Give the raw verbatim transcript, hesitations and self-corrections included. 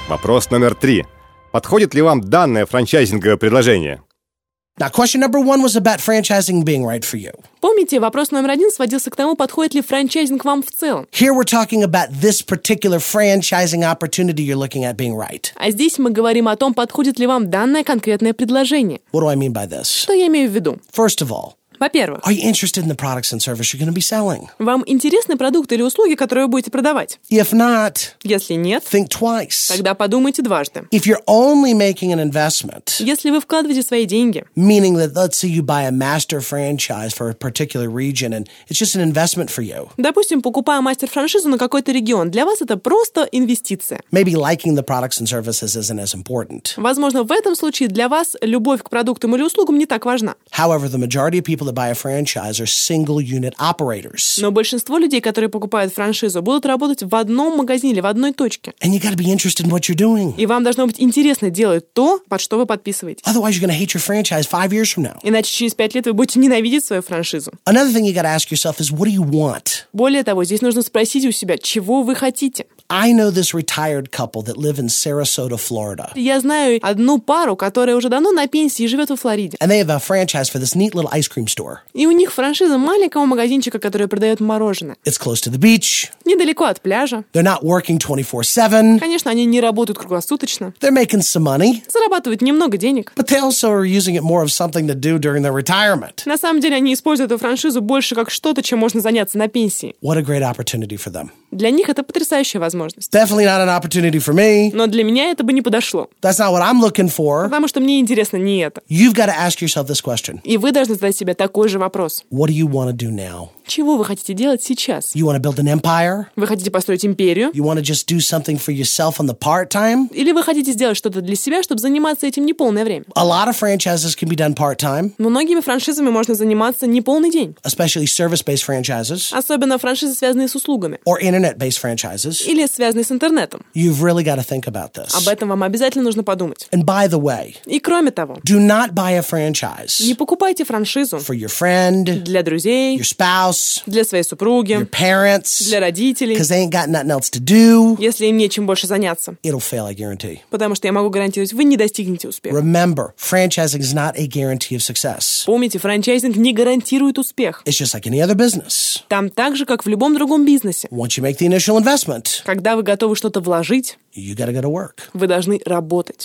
Вопрос номер три. Подходит ли вам данное франчайзинговое предложение? Now, question number one was about franchising being right for you. Помните, вопрос номер один сводился к тому, подходит ли франчайзинг вам в целом. Here we're talking about this particular franchising opportunity you're looking at being right. А здесь мы говорим о том, подходит ли вам данное конкретное предложение. What do I mean by this? Что я имею в виду? First of all, Во-первых, are you interested in the products and service you're going to be selling? вам интересны продукты или услуги, которые вы будете продавать? If not, Если нет, think twice. тогда подумайте дважды. If you're only making an investment, Если вы вкладываете свои деньги, meaning that let's say you buy a master franchise for a particular region and it's just an investment for you. допустим, покупая мастер-франшизу на какой-то регион, для вас это просто инвестиция. Maybe liking the products and services isn't as important. Возможно, в этом случае для вас любовь к продуктам или услугам не так важна. However, the majority of people that buy a franchise are single-unit operators. Но большинство людей, которые покупают франшизу, будут работать в одном магазине или в одной точке. And you got to be interested in what you're doing. И вам должно быть интересно делать то, под что вы подписываетесь. Otherwise, you're going to hate your franchise five years from now. Иначе через пять лет вы будете ненавидеть свою франшизу. Another thing you got to ask yourself is, what do you want? Более того, здесь нужно спросить у себя, чего вы хотите. I know this retired couple that live in Sarasota, Florida. Я знаю одну пару, которая уже давно на пенсии и живет во Флориде. And they have a franchise for this neat little ice cream store. И у них франшиза маленького магазинчика, который продает мороженое. It's close to the beach. Недалеко от пляжа. They're not working twenty-four seven. Конечно, они не работают круглосуточно. They're making some money. Зарабатывают немного денег. But they also are using it more of something to do during their retirement. На самом деле, они используют эту франшизу больше как что-то, чем можно заняться на пенсии. What a great opportunity for them. Для них это потрясающая возможность. Definitely not an opportunity for me. Но для меня это бы не подошло. That's not what I'm looking for. Потому что мне интересно не это. You've got to ask yourself this question. И вы должны задать себе такой же вопрос. What do you want to do now? Чего вы хотите делать сейчас? You want to build an empire? Вы хотите построить империю? You want to just do something for yourself on the part-time? Или вы хотите сделать что-то для себя, чтобы заниматься этим неполное время? A lot of franchises can be done part-time, Многими франшизами можно заниматься неполный день. especially service-based franchises Особенно франшизы, связанные с услугами. or internet-based franchises. Или связанные с интернетом. You've really got to think about this. Об этом вам обязательно нужно подумать. And by the way, И кроме того, do not buy a не franchise покупайте франшизу for your friend, для друзей, your spouse, для своей your супруги, parents, для родителей, because they ain't got nothing else to do. если им нечем больше заняться. It'll fail, I guarantee. Потому что я могу гарантировать, вы не достигнете успеха. Remember, franchising is not a guarantee of success. Помните, франчайзинг не гарантирует успех. It's just like any other business. Там так же, как в любом другом бизнесе. Once you make the initial investment, Когда вы готовы что-то вложить, you got to go to work. вы должны работать.